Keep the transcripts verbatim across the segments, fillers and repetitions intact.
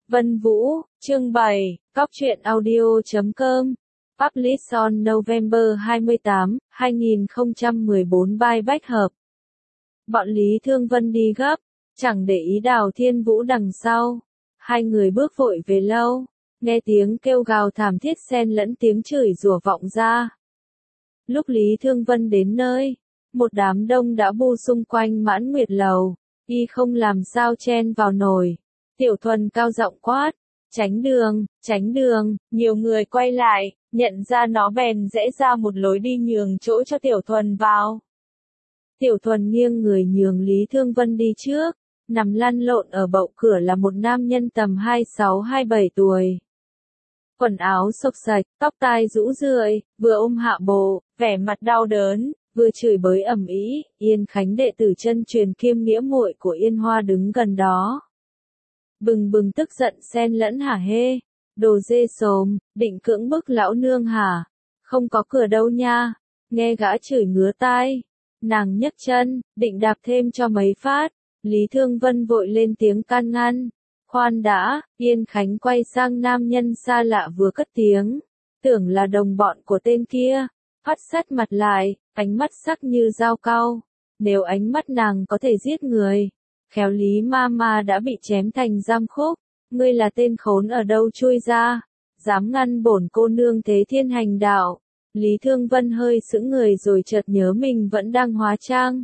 Vân Vũ, chương bảy, cóc truyện audio chấm com, published on November hai mươi tám, hai nghìn không trăm mười bốn by Bách Hợp. Bọn Lý Thương Vân đi gấp, chẳng để ý Đào Thiên Vũ đằng sau. Hai người bước vội về lâu, nghe tiếng kêu gào thảm thiết xen lẫn tiếng chửi rủa vọng ra. Lúc Lý Thương Vân đến nơi, một đám đông đã bu xung quanh Mãn Nguyệt Lầu, y không làm sao chen vào nổi. Tiểu Thuần cao giọng quát, tránh đường, tránh đường, nhiều người quay lại, nhận ra nó bèn rẽ ra một lối đi nhường chỗ cho Tiểu Thuần vào. Tiểu Thuần nghiêng người nhường Lý Thương Vân đi trước, nằm lăn lộn ở bậu cửa là một nam nhân tầm hai mươi sáu hai mươi bảy tuổi. Quần áo xộc xạch, tóc tai rũ rượi, vừa ôm hạ bộ, vẻ mặt đau đớn, vừa chửi bới ầm ĩ. Yên Khánh đệ tử chân truyền kiêm nghĩa muội của Yên Hoa đứng gần đó. Bừng bừng tức giận xen lẫn hả hê, đồ dê xồm, định cưỡng bức lão nương hả? Không có cửa đâu nha. Nghe gã chửi ngứa tai, nàng nhấc chân, định đạp thêm cho mấy phát. Lý Thương Vân vội lên tiếng can ngăn. Khoan đã, Yên Khánh quay sang nam nhân xa lạ vừa cất tiếng, tưởng là đồng bọn của tên kia, phát sát mặt lại, ánh mắt sắc như dao cau. Nếu ánh mắt nàng có thể giết người, khéo Lý ma ma đã bị chém thành giam khúc. Ngươi là tên khốn ở đâu chui ra, dám ngăn bổn cô nương thế thiên hành đạo. Lý Thương Vân hơi sững người rồi chợt nhớ mình vẫn đang hóa trang.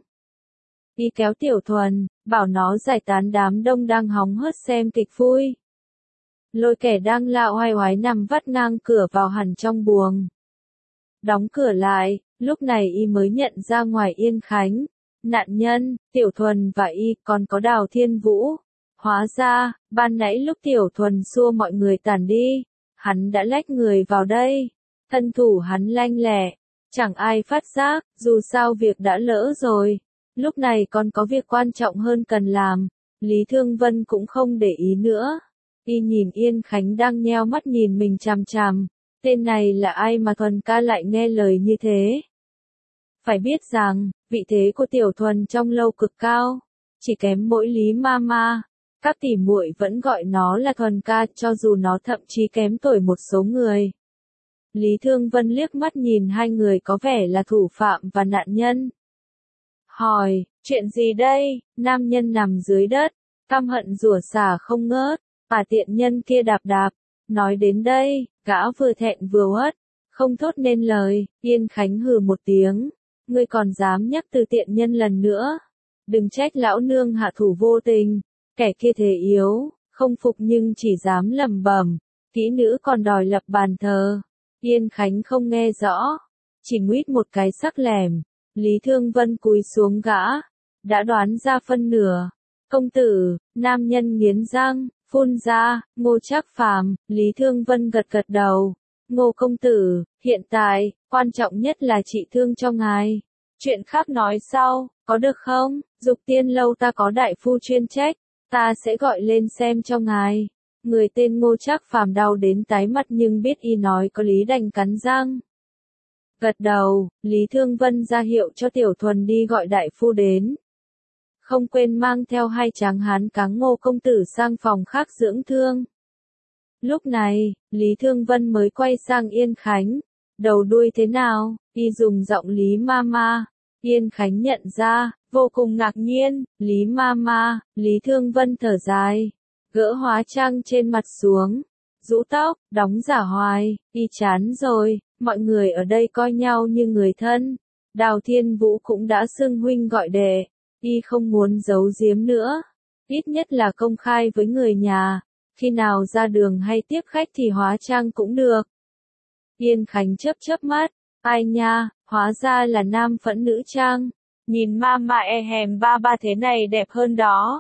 Y kéo Tiểu Thuần, bảo nó giải tán đám đông đang hóng hớt xem kịch vui. Lôi kẻ đang lạo hoài hoái nằm vắt ngang cửa vào hẳn trong buồng. Đóng cửa lại, lúc này y mới nhận ra ngoài Yên Khánh, nạn nhân, Tiểu Thuần và y còn có Đào Thiên Vũ. Hóa ra, ban nãy lúc Tiểu Thuần xua mọi người tản đi, hắn đã lách người vào đây. Thân thủ hắn lanh lẹ, chẳng ai phát giác, dù sao việc đã lỡ rồi. Lúc này còn có việc quan trọng hơn cần làm, Lý Thương Vân cũng không để ý nữa. Y nhìn Yên Khánh đang nheo mắt nhìn mình chằm chằm, tên này là ai mà Thuần ca lại nghe lời như thế? Phải biết rằng, vị thế của Tiểu Thuần trong lâu cực cao, chỉ kém mỗi Lý ma ma. Các tỷ muội vẫn gọi nó là Thuần ca cho dù nó thậm chí kém tuổi một số người. Lý Thương Vân liếc mắt nhìn hai người có vẻ là thủ phạm và nạn nhân. Hỏi, chuyện gì đây? Nam nhân nằm dưới đất, căm hận rủa xả không ngớt, à tiện nhân kia đạp đạp. Nói đến đây, gã vừa thẹn vừa uất, không thốt nên lời. Yên Khánh hừ một tiếng, ngươi còn dám nhắc từ tiện nhân lần nữa. Đừng trách lão nương hạ thủ vô tình, kẻ kia thế yếu, không phục nhưng chỉ dám lẩm bẩm, kỹ nữ còn đòi lập bàn thờ. Yên Khánh không nghe rõ, chỉ nguyết một cái sắc lẻm. Lý Thương Vân cúi xuống gã, đã đoán ra phân nửa. Công tử, nam nhân nghiến răng, phun ra, Ngô Trác Phàm. Lý Thương Vân gật gật đầu. Ngô công tử, hiện tại, quan trọng nhất là trị thương cho ngài. Chuyện khác nói sau, có được không? Dục Tiên lâu ta có đại phu chuyên trách, ta sẽ gọi lên xem cho ngài. Người tên Ngô Trác Phàm đau đến tái mặt nhưng biết y nói có lý đành cắn răng. Gật đầu, Lý Thương Vân ra hiệu cho Tiểu Thuần đi gọi đại phu đến. Không quên mang theo hai tráng hán cáng Ngô công tử sang phòng khác dưỡng thương. Lúc này, Lý Thương Vân mới quay sang Yên Khánh. Đầu đuôi thế nào? Y dùng giọng Lý ma ma. Yên Khánh nhận ra, vô cùng ngạc nhiên. Lý ma ma. Lý Thương Vân thở dài, gỡ hóa trang trên mặt xuống, rũ tóc, đóng giả hoài. Y chán rồi, mọi người ở đây coi nhau như người thân. Đào Thiên Vũ cũng đã xưng huynh gọi đệ. Y không muốn giấu giếm nữa, ít nhất là công khai với người nhà. Khi nào ra đường hay tiếp khách thì hóa trang cũng được. Yên Khánh chớp chớp mắt, ai nha, hóa ra là nam phẫn nữ trang. Nhìn ma ma e hèm ba ba thế này đẹp hơn đó.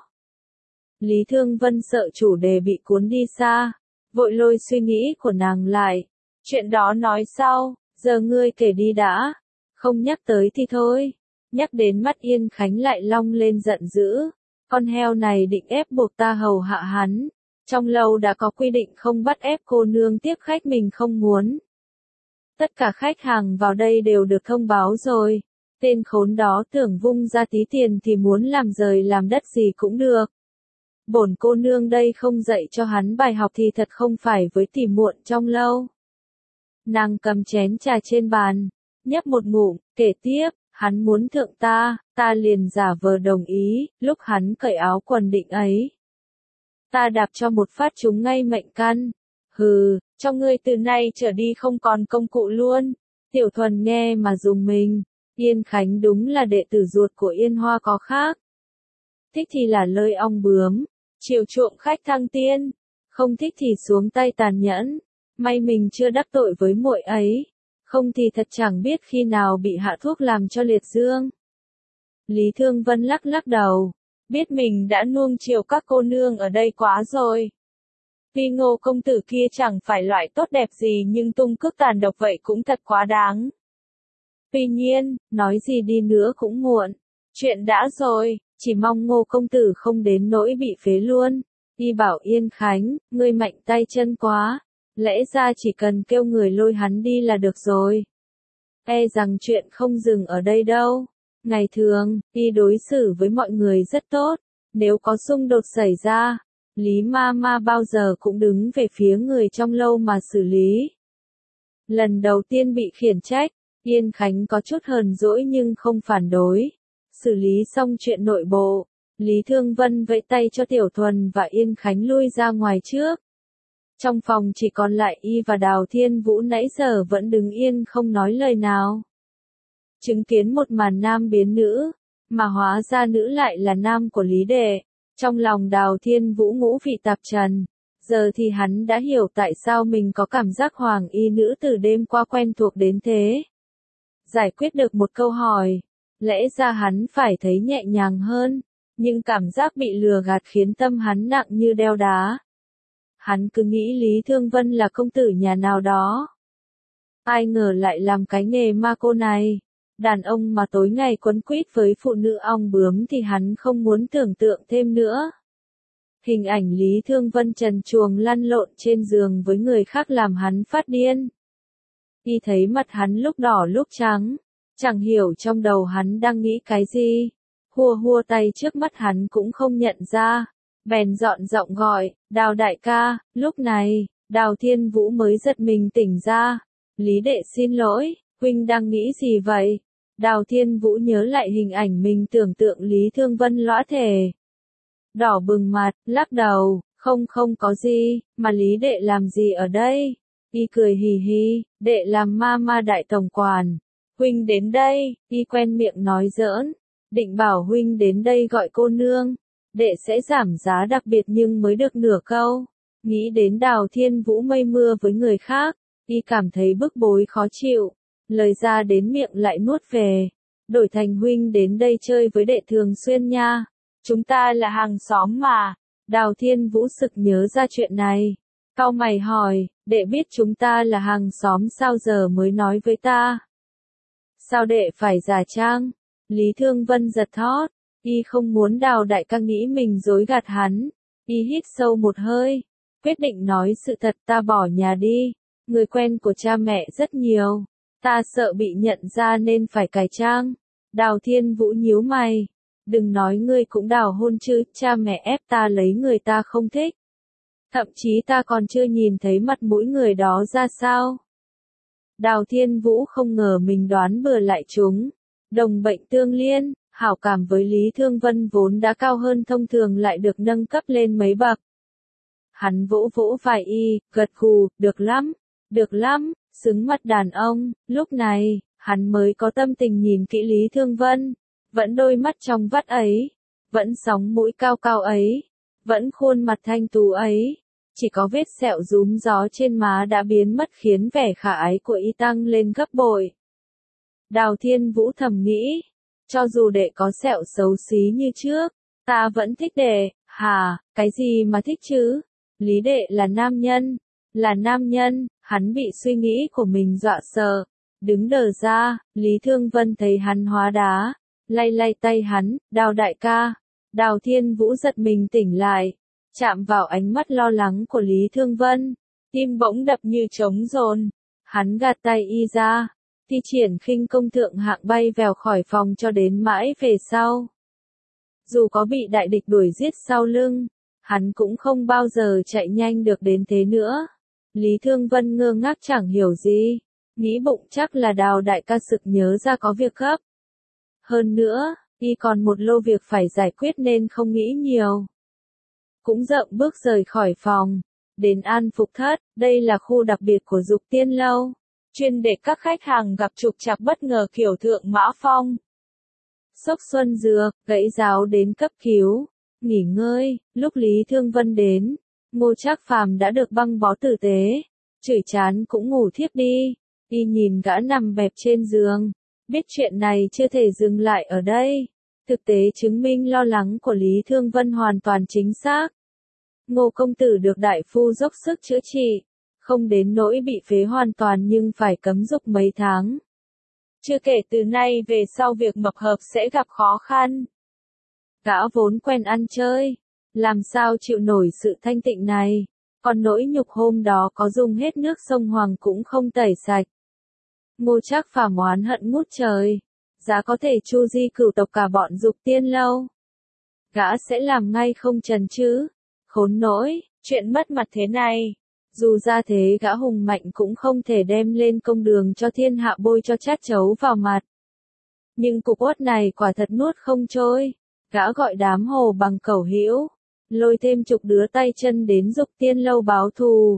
Lý Thương Vân sợ chủ đề bị cuốn đi xa, vội lôi suy nghĩ của nàng lại. Chuyện đó nói sau, giờ ngươi kể đi đã. Không nhắc tới thì thôi. Nhắc đến mắt Yên Khánh lại long lên giận dữ. Con heo này định ép buộc ta hầu hạ hắn. Trong lâu đã có quy định không bắt ép cô nương tiếp khách mình không muốn. Tất cả khách hàng vào đây đều được thông báo rồi. Tên khốn đó tưởng vung ra tí tiền thì muốn làm rời làm đất gì cũng được. Bổn cô nương đây không dạy cho hắn bài học thì thật không phải với tỉ muộn trong lâu. Nàng cầm chén trà trên bàn, nhấp một ngụm, kể tiếp, hắn muốn thượng ta, ta liền giả vờ đồng ý, lúc hắn cởi áo quần định ấy. Ta đạp cho một phát trúng ngay mệnh căn. Hừ, cho ngươi từ nay trở đi không còn công cụ luôn. Tiểu Thuần nghe mà dùng mình. Yên Khánh đúng là đệ tử ruột của Yên Hoa có khác. Thích thì là lơi ong bướm, chiều chuộng khách thăng tiên, không thích thì xuống tay tàn nhẫn. May mình chưa đắc tội với muội ấy, không thì thật chẳng biết khi nào bị hạ thuốc làm cho liệt dương. Lý Thương Vân lắc lắc đầu, biết mình đã nuông chiều các cô nương ở đây quá rồi. Tuy Ngô công tử kia chẳng phải loại tốt đẹp gì nhưng tung cước tàn độc vậy cũng thật quá đáng. Tuy nhiên, nói gì đi nữa cũng muộn, chuyện đã rồi, chỉ mong Ngô công tử không đến nỗi bị phế luôn. Y bảo Yên Khánh, ngươi mạnh tay chân quá, lẽ ra chỉ cần kêu người lôi hắn đi là được rồi. E rằng chuyện không dừng ở đây đâu. Ngày thường, y đối xử với mọi người rất tốt, nếu có xung đột xảy ra, Lý Ma Ma bao giờ cũng đứng về phía người trong lâu mà xử lý. Lần đầu tiên bị khiển trách, Yên Khánh có chút hờn dỗi nhưng không phản đối. Xử lý xong chuyện nội bộ, Lý Thương Vân vẫy tay cho Tiểu Thuần và Yên Khánh lui ra ngoài trước. Trong phòng chỉ còn lại y và Đào Thiên Vũ nãy giờ vẫn đứng yên không nói lời nào. Chứng kiến một màn nam biến nữ, mà hóa ra nữ lại là nam của Lý Đệ. Trong lòng Đào Thiên Vũ ngũ vị tạp trần, giờ thì hắn đã hiểu tại sao mình có cảm giác hoàng y nữ từ đêm qua quen thuộc đến thế. Giải quyết được một câu hỏi, lẽ ra hắn phải thấy nhẹ nhàng hơn, nhưng cảm giác bị lừa gạt khiến tâm hắn nặng như đeo đá. Hắn cứ nghĩ Lý Thương Vân là công tử nhà nào đó. Ai ngờ lại làm cái nghề ma cô này. Đàn ông mà tối ngày quấn quýt với phụ nữ ong bướm thì hắn không muốn tưởng tượng thêm nữa. Hình ảnh Lý Thương Vân trần truồng lăn lộn trên giường với người khác làm hắn phát điên. Y thấy mặt hắn lúc đỏ lúc trắng, chẳng hiểu trong đầu hắn đang nghĩ cái gì. Hùa hùa tay trước mắt hắn cũng không nhận ra, bèn dọn giọng gọi, Đào đại ca. Lúc này, Đào Thiên Vũ mới giật mình tỉnh ra. Lý Đệ xin lỗi, huynh đang nghĩ gì vậy? Đào Thiên Vũ nhớ lại hình ảnh mình tưởng tượng Lý Thương Vân lõa thể. Đỏ bừng mặt, lắc đầu, không không có gì, mà Lý Đệ làm gì ở đây? Y cười hì hì, Đệ làm ma ma đại tổng quản. Huynh đến đây, Y quen miệng nói giỡn, định bảo huynh đến đây gọi cô nương. Đệ sẽ giảm giá đặc biệt nhưng mới được nửa câu. Nghĩ đến Đào Thiên Vũ mây mưa với người khác, Y cảm thấy bức bối khó chịu. Lời ra đến miệng lại nuốt về. Đổi thành huynh đến đây chơi với đệ thường xuyên nha. Chúng ta là hàng xóm mà. Đào Thiên Vũ sực nhớ ra chuyện này. Cau mày hỏi, đệ biết chúng ta là hàng xóm sao giờ mới nói với ta? Sao đệ phải giả trang? Lý Thương Vân giật thót. Y không muốn Đào đại ca nghĩ mình dối gạt hắn. Y hít sâu một hơi. Quyết định nói sự thật, ta bỏ nhà đi. Người quen của cha mẹ rất nhiều. Ta sợ bị nhận ra nên phải cải trang. Đào Thiên Vũ nhíu mày. Đừng nói ngươi cũng đào hôn chứ, cha mẹ ép ta lấy người ta không thích. Thậm chí ta còn chưa nhìn thấy mặt mũi người đó ra sao. Đào Thiên Vũ không ngờ mình đoán bừa lại chúng. Đồng bệnh tương liên, hảo cảm với Lý Thương Vân vốn đã cao hơn thông thường lại được nâng cấp lên mấy bậc. Hắn vỗ vỗ vai y, gật gù, được lắm, được lắm. Xứng mặt đàn ông, lúc này, hắn mới có tâm tình nhìn kỹ Lý Thương Vân, vẫn đôi mắt trong vắt ấy, vẫn sóng mũi cao cao ấy, vẫn khuôn mặt thanh tú ấy, chỉ có vết sẹo rúm gió trên má đã biến mất khiến vẻ khả ái của y tăng lên gấp bội. Đào Thiên Vũ thầm nghĩ, cho dù đệ có sẹo xấu xí như trước, ta vẫn thích đệ. Hà, cái gì mà thích chứ? Lý Đệ là nam nhân, là nam nhân. Hắn bị suy nghĩ của mình dọa sợ, đứng đờ ra. Lý Thương Vân thấy hắn hóa đá, lay lay tay hắn, Đào đại ca. Đào Thiên Vũ giật mình tỉnh lại, chạm vào ánh mắt lo lắng của Lý Thương Vân, tim bỗng đập như trống dồn. Hắn gạt tay y ra, thi triển khinh công thượng hạng bay vèo khỏi phòng cho đến mãi về sau. Dù có bị đại địch đuổi giết sau lưng, Hắn cũng không bao giờ chạy nhanh được đến thế nữa. Lý Thương Vân ngơ ngác chẳng hiểu gì. Nghĩ bụng chắc là Đào đại ca sực nhớ ra có việc gấp. Hơn nữa, y còn một lô việc phải giải quyết nên không nghĩ nhiều. Cũng rậm bước rời khỏi phòng. Đến An Phục Thất, đây là khu đặc biệt của Dục Tiên Lâu. Chuyên để các khách hàng gặp trục trặc bất ngờ kiểu thượng mã phong. Sốc xuân dược, gãy giáo đến cấp cứu. Nghỉ ngơi, lúc Lý Thương Vân đến, Ngô Trác Phàm đã được băng bó tử tế. Chửi chán cũng ngủ thiếp đi. Y nhìn gã nằm bẹp trên giường. Biết chuyện này chưa thể dừng lại ở đây. Thực tế chứng minh lo lắng của Lý Thương Vân hoàn toàn chính xác. Ngô công tử được đại phu dốc sức chữa trị. Không đến nỗi bị phế hoàn toàn nhưng phải cấm dục mấy tháng. Chưa kể từ nay về sau việc mập hợp sẽ gặp khó khăn. Gã vốn quen ăn chơi. Làm sao chịu nổi sự thanh tịnh này. Còn nỗi nhục hôm đó có dùng hết nước sông Hoàng cũng không tẩy sạch. Ngô Trác Phàm oán hận ngút trời. Giá có thể chu di cửu tộc cả bọn Dục Tiên Lâu. Gã sẽ làm ngay không chần chừ. Khốn nỗi, chuyện mất mặt thế này. Dù ra thế gã hùng mạnh cũng không thể đem lên công đường cho thiên hạ bôi cho chát chấu vào mặt. Nhưng cục uất này quả thật nuốt không trôi. Gã gọi đám hồ bằng cẩu hữu. Lôi thêm chục đứa tay chân đến Dục Tiên Lâu báo thù.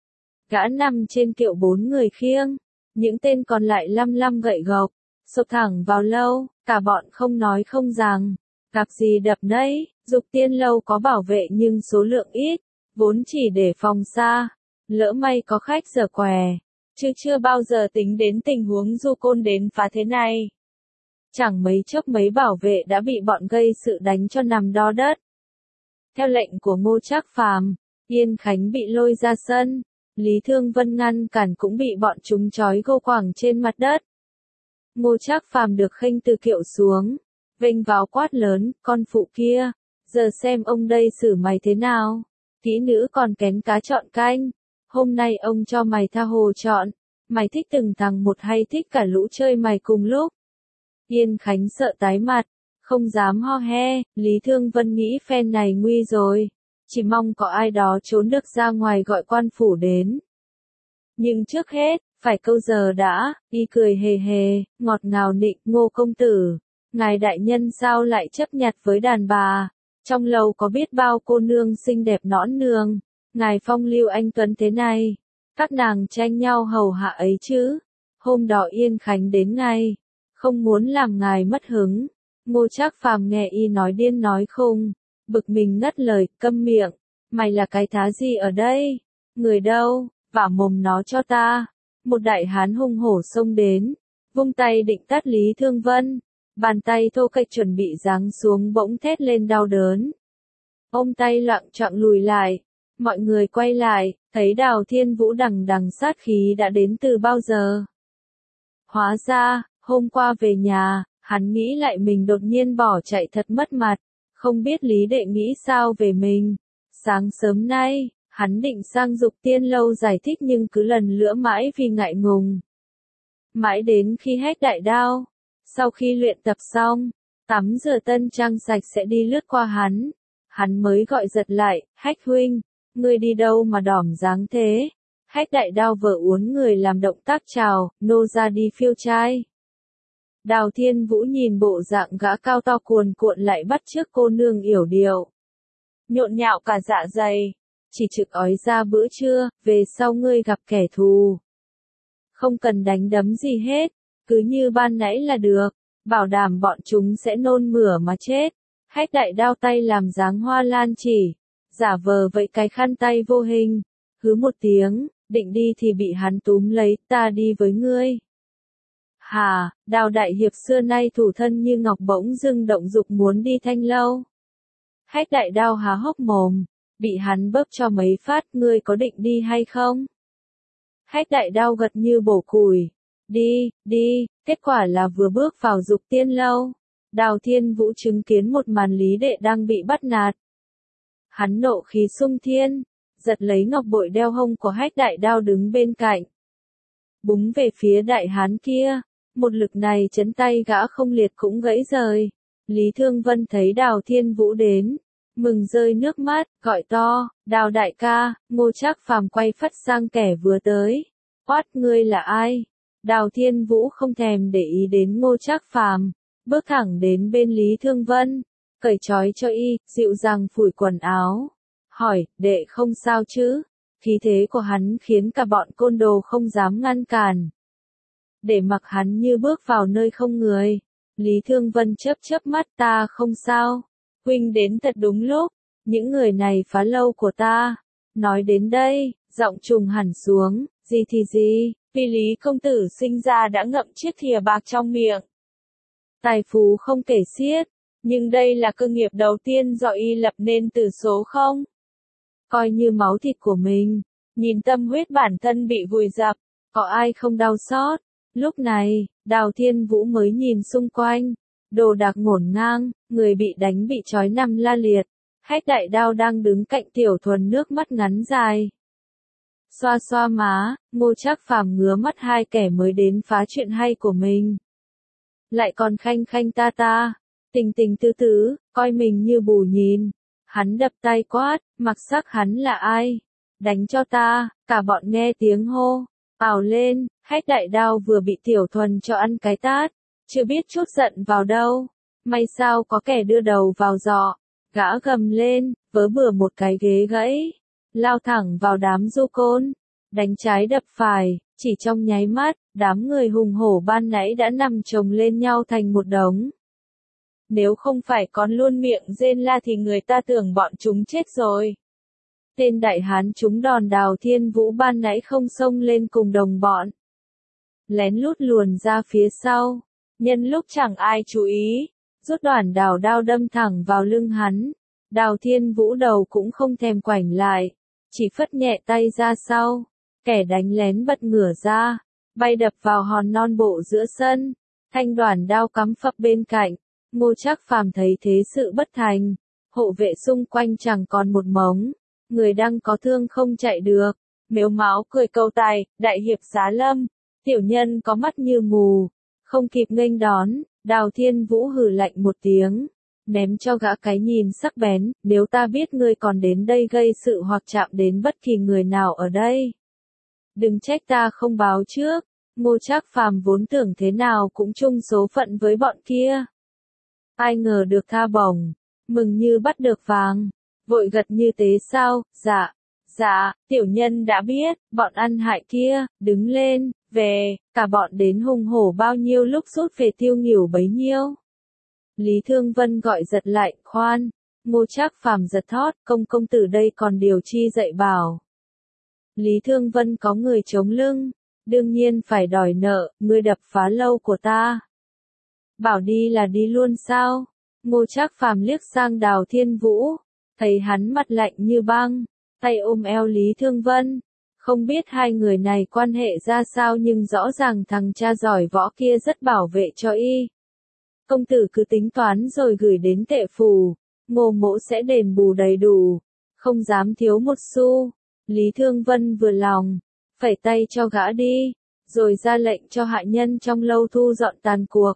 Gã nằm trên kiệu bốn người khiêng. Những tên còn lại lăm lăm gậy gộc. Sộc thẳng vào lâu. Cả bọn không nói không rằng. Gặp gì đập nấy. Dục Tiên Lâu có bảo vệ nhưng số lượng ít. Vốn chỉ để phòng xa. Lỡ may có khách giở què. Chứ chưa bao giờ tính đến tình huống du côn đến phá thế này. Chẳng mấy chốc mấy bảo vệ đã bị bọn gây sự đánh cho nằm đo đất. Theo lệnh của Ngô Trác Phàm, Yên Khánh bị lôi ra sân. Lý Thương Vân ngăn cản cũng bị bọn chúng trói gô quẳng trên mặt đất. Ngô Trác Phàm được khênh từ kiệu xuống. Vênh vào quát lớn, con phụ kia. Giờ xem ông đây xử mày thế nào. Kỹ nữ còn kén cá chọn canh. Hôm nay ông cho mày tha hồ chọn. Mày thích từng thằng một hay thích cả lũ chơi mày cùng lúc. Yên Khánh sợ tái mặt. Không dám ho he. Lý Thương Vân nghĩ phen này nguy rồi. Chỉ mong có ai đó trốn được ra ngoài gọi quan phủ đến. Nhưng trước hết, phải câu giờ đã. Y cười hề hề, ngọt ngào nịnh, Ngô công tử. Ngài đại nhân sao lại chấp nhặt với đàn bà. Trong lầu có biết bao cô nương xinh đẹp nõn nương. Ngài phong lưu anh tuấn thế này. Các nàng tranh nhau hầu hạ ấy chứ. Hôm đó Yên Khánh đến ngay. Không muốn làm ngài mất hứng. Ngô Trác Phàm nghe y nói điên nói khùng. Bực mình ngắt lời, câm miệng. Mày là cái thá gì ở đây? Người đâu? Vả mồm nó cho ta. Một đại hán hung hổ xông đến. Vung tay định tát Lý Thương Vân. Bàn tay thô kệch chuẩn bị giáng xuống bỗng thét lên đau đớn. Ôm tay loạng choạng lùi lại. Mọi người quay lại, thấy Đào Thiên Vũ đằng đằng sát khí đã đến từ bao giờ. Hóa ra, hôm qua về nhà, hắn nghĩ lại mình đột nhiên bỏ chạy thật mất mặt. Không biết Lý đệ nghĩ sao về mình. Sáng sớm nay, hắn định sang Dục Tiên Lâu giải thích nhưng cứ lần lữa mãi vì ngại ngùng. Mãi đến khi hết đại đao. Sau khi luyện tập xong, tắm rửa tân trang sạch sẽ đi lướt qua hắn. Hắn mới gọi giật lại, Hách huynh, ngươi đi đâu mà đỏm dáng thế? Hách đại đao vợ uốn người làm động tác chào, nô ra đi phiêu trai. Đào Thiên Vũ nhìn bộ dạng gã cao to cuồn cuộn lại bắt chước cô nương yểu điệu. Nhộn nhạo cả dạ dày, chỉ trực ói ra bữa trưa, về sau ngươi gặp kẻ thù. Không cần đánh đấm gì hết, cứ như ban nãy là được, bảo đảm bọn chúng sẽ nôn mửa mà chết. Hách đại đao tay làm dáng hoa lan chỉ, giả vờ vậy cái khăn tay vô hình, hứ một tiếng, định đi thì bị hắn túm lấy, ta đi với ngươi. Hà, Đào đại hiệp xưa nay thủ thân như ngọc bỗng dưng động dục muốn đi Thanh Lâu. Hách đại đao há hốc mồm, bị hắn bóp cho mấy phát, ngươi có định đi hay không? Hách đại đao gật như bổ củi, đi, đi, kết quả là vừa bước vào Dục Tiên Lâu. Đào Thiên Vũ chứng kiến một màn Lý đệ đang bị bắt nạt. Hắn nộ khí sung thiên, giật lấy ngọc bội đeo hông của Hách đại đao đứng bên cạnh. Búng về phía đại hán kia, một lực này chấn tay gã không liệt cũng gãy rời. Lý Thương Vân thấy Đào Thiên Vũ đến, mừng rơi nước mắt, gọi to, Đào đại ca. Ngô Trác Phàm quay phắt sang kẻ vừa tới. Oát, ngươi là ai? Đào Thiên Vũ không thèm để ý đến Ngô Trác Phàm, bước thẳng đến bên Lý Thương Vân, cởi trói cho y, dịu dàng phủi quần áo. Hỏi, đệ không sao chứ? Khí thế của hắn khiến cả bọn côn đồ không dám ngăn cản. Để mặc hắn như bước vào nơi không người. Lý Thương Vân chớp chớp mắt, ta không sao. Huynh đến thật đúng lúc, những người này phá lâu của ta. Nói đến đây, giọng trùng hẳn xuống, gì thì gì, vì Lý công tử sinh ra đã ngậm chiếc thìa bạc trong miệng. Tài phú không kể xiết, nhưng đây là cơ nghiệp đầu tiên do y lập nên từ số không. Coi như máu thịt của mình, nhìn tâm huyết bản thân bị vùi dập, có ai không đau xót. Lúc này, Đào Thiên Vũ mới nhìn xung quanh, đồ đạc ngổn ngang, người bị đánh bị trói nằm la liệt. Hách đại đao đang đứng cạnh Tiểu Thuần nước mắt ngắn dài. Xoa xoa má, Ngô Trác Phàm ngứa mắt hai kẻ mới đến phá chuyện hay của mình. Lại còn khanh khanh ta ta, tình tình tứ tứ, coi mình như bù nhìn. Hắn đập tay quát, mặc sắc hắn là ai? Đánh cho ta, cả bọn nghe tiếng hô, ào lên. Hách đại đao vừa bị Tiểu Thuần cho ăn cái tát, chưa biết chút giận vào đâu. May sao có kẻ đưa đầu vào giọ, gã gầm lên, vớ bừa một cái ghế gãy, lao thẳng vào đám du côn, đánh trái đập phải, chỉ trong nháy mắt, đám người hùng hổ ban nãy đã nằm chồng lên nhau thành một đống. Nếu không phải còn luôn miệng rên la thì người ta tưởng bọn chúng chết rồi. Tên đại hán chúng đòn Đào Thiên Vũ ban nãy không xông lên cùng đồng bọn, lén lút luồn ra phía sau, nhân lúc chẳng ai chú ý, rút đoạn đào đao đâm thẳng vào lưng hắn. Đào Thiên Vũ đầu cũng không thèm quảnh lại, chỉ phất nhẹ tay ra sau, kẻ đánh lén bật ngửa ra, bay đập vào hòn non bộ giữa sân, thanh đoạn đao cắm phập bên cạnh. Ngô Trác Phàm thấy thế sự bất thành, hộ vệ xung quanh chẳng còn một mống, người đang có thương không chạy được, mếu máo cười câu tài, đại hiệp Giá Lâm, tiểu nhân có mắt như mù, không kịp nghênh đón. Đào Thiên Vũ hừ lạnh một tiếng, ném cho gã cái nhìn sắc bén, nếu ta biết ngươi còn đến đây gây sự hoặc chạm đến bất kỳ người nào ở đây, đừng trách ta không báo trước. Ngô Trác Phàm vốn tưởng thế nào cũng chung số phận với bọn kia, ai ngờ được tha bổng, mừng như bắt được vàng, vội gật như tế sao, dạ, dạ, tiểu nhân đã biết, bọn ăn hại kia, đứng lên, về, cả bọn đến hùng hổ bao nhiêu lúc rút về tiêu nghỉu bấy nhiêu. Lý Thương Vân gọi giật lại, khoan, Ngô Trác Phàm giật thót, công công tử đây còn điều chi dạy bảo. Lý Thương Vân có người chống lưng, đương nhiên phải đòi nợ, ngươi đập phá lâu của ta. Bảo đi là đi luôn sao? Ngô Trác Phàm liếc sang Đào Thiên Vũ, thấy hắn mặt lạnh như băng, tay ôm eo Lý Thương Vân. Không biết hai người này quan hệ ra sao nhưng rõ ràng thằng cha giỏi võ kia rất bảo vệ cho y. Công tử cứ tính toán rồi gửi đến tệ phủ, Ngô mỗ sẽ đền bù đầy đủ, không dám thiếu một xu. Lý Thương Vân vừa lòng, phẩy tay cho gã đi, rồi ra lệnh cho hạ nhân trong lâu thu dọn tàn cuộc.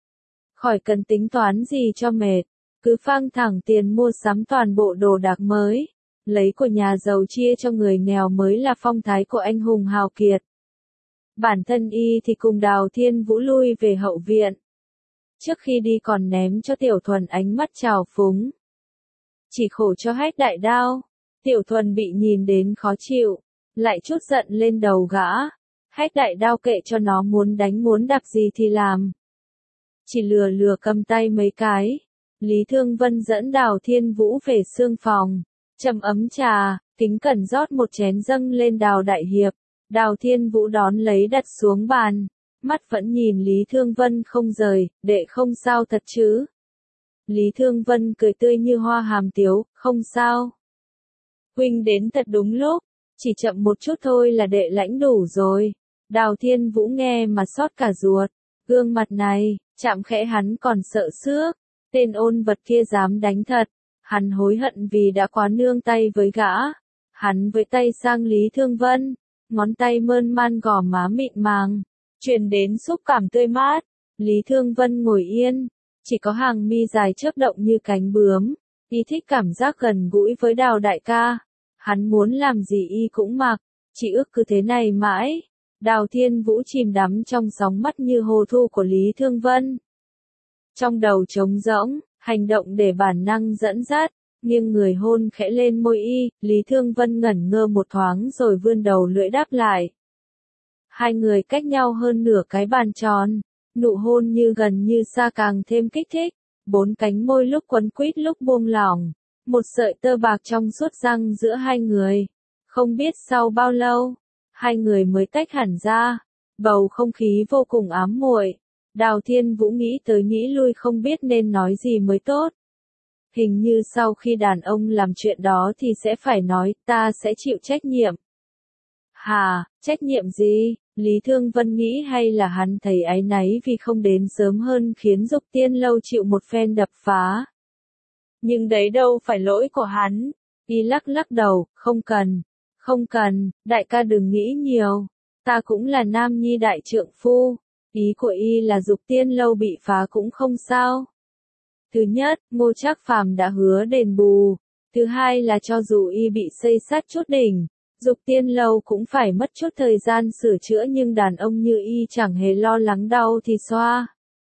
Khỏi cần tính toán gì cho mệt, cứ phang thẳng tiền mua sắm toàn bộ đồ đạc mới. Lấy của nhà giàu chia cho người nghèo mới là phong thái của anh hùng hào kiệt. Bản thân y thì cùng Đào Thiên Vũ lui về hậu viện. Trước khi đi còn ném cho Tiểu Thuần ánh mắt trào phúng. Chỉ khổ cho Hách đại đao. Tiểu Thuần bị nhìn đến khó chịu, lại chút giận lên đầu gã. Hách đại đao kệ cho nó muốn đánh muốn đạp gì thì làm. Chỉ lừa lừa cầm tay mấy cái. Lý Thương Vân dẫn Đào Thiên Vũ về xương phòng. Châm ấm trà, kính cẩn rót một chén dâng lên Đào đại hiệp. Đào Thiên Vũ đón lấy đặt xuống bàn, mắt vẫn nhìn Lý Thương Vân không rời, đệ không sao thật chứ? Lý Thương Vân cười tươi như hoa hàm tiếu, không sao. Huynh đến thật đúng lúc, chỉ chậm một chút thôi là đệ lãnh đủ rồi. Đào Thiên Vũ nghe mà xót cả ruột, gương mặt này, chạm khẽ hắn còn sợ xước, tên ôn vật kia dám đánh thật. Hắn hối hận vì đã quá nương tay với gã. Hắn với tay sang Lý Thương Vân, ngón tay mơn man gò má mịn màng, truyền đến xúc cảm tươi mát. Lý Thương Vân ngồi yên, chỉ có hàng mi dài chớp động như cánh bướm, Y thích cảm giác gần gũi với Đào đại ca. Hắn muốn làm gì y cũng mặc, chỉ ước cứ thế này mãi. Đào Thiên Vũ chìm đắm trong sóng mắt như hồ thu của Lý Thương Vân. Trong đầu trống rỗng, hành động để bản năng dẫn dắt, nhưng người hôn khẽ lên môi y, Lý Thương Vân ngẩn ngơ một thoáng rồi vươn đầu lưỡi đáp lại. Hai người cách nhau hơn nửa cái bàn tròn, nụ hôn như gần như xa càng thêm kích thích, bốn cánh môi lúc quấn quýt lúc buông lỏng, một sợi tơ bạc trong suốt răng giữa hai người. Không biết sau bao lâu, hai người mới tách hẳn ra, bầu không khí vô cùng ám muội. Đào Thiên Vũ nghĩ tới nghĩ lui không biết nên nói gì mới tốt. Hình như sau khi đàn ông làm chuyện đó thì sẽ phải nói, ta sẽ chịu trách nhiệm. Hà, trách nhiệm gì? Lý Thương Vân nghĩ hay là hắn thấy áy náy vì không đến sớm hơn khiến Dục Tiên Lâu chịu một phen đập phá. Nhưng đấy đâu phải lỗi của hắn. Y lắc lắc đầu, không cần, không cần, đại ca đừng nghĩ nhiều. Ta cũng là nam nhi đại trượng phu. Ý của y là Dục Tiên Lâu bị phá cũng không sao. Thứ nhất, Ngô Trác Phàm đã hứa đền bù. Thứ hai là cho dù y bị xây sát chút đỉnh, Dục Tiên Lâu cũng phải mất chút thời gian sửa chữa, nhưng đàn ông như y chẳng hề lo lắng đau thì xoa,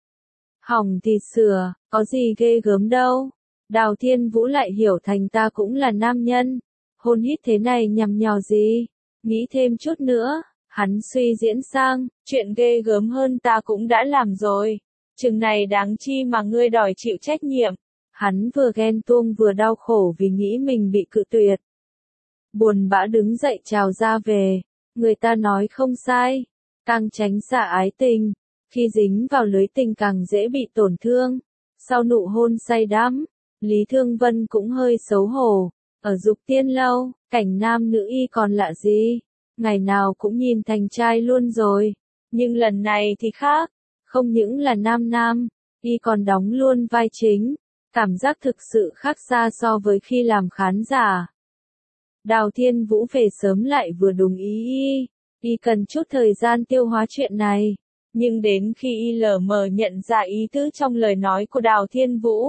hỏng thì sửa, có gì ghê gớm đâu. Đào Thiên Vũ lại hiểu thành ta cũng là nam nhân, hôn hít thế này nhằm nhò gì. Nghĩ thêm chút nữa, hắn suy diễn sang, chuyện ghê gớm hơn ta cũng đã làm rồi. Chừng này đáng chi mà ngươi đòi chịu trách nhiệm. Hắn vừa ghen tuông vừa đau khổ vì nghĩ mình bị cự tuyệt. Buồn bã đứng dậy chào ra về. Người ta nói không sai. Càng tránh xa ái tình, khi dính vào lưới tình càng dễ bị tổn thương. Sau nụ hôn say đắm, Lý Thương Vân cũng hơi xấu hổ. Ở Dục Tiên Lâu, cảnh nam nữ y còn lạ gì. Ngày nào cũng nhìn thành trai luôn rồi. Nhưng lần này thì khác. Không những là nam nam, y còn đóng luôn vai chính. Cảm giác thực sự khác xa so với khi làm khán giả. Đào Thiên Vũ về sớm lại vừa đúng ý y. Y cần chút thời gian tiêu hóa chuyện này. Nhưng đến khi y lờ mờ nhận ra ý tứ trong lời nói của Đào Thiên Vũ,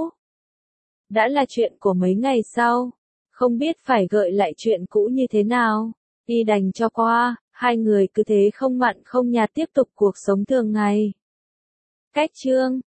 đã là chuyện của mấy ngày sau. Không biết phải gợi lại chuyện cũ như thế nào. Y đành cho qua, hai người cứ thế không mặn không nhạt tiếp tục cuộc sống thường ngày. Cách chương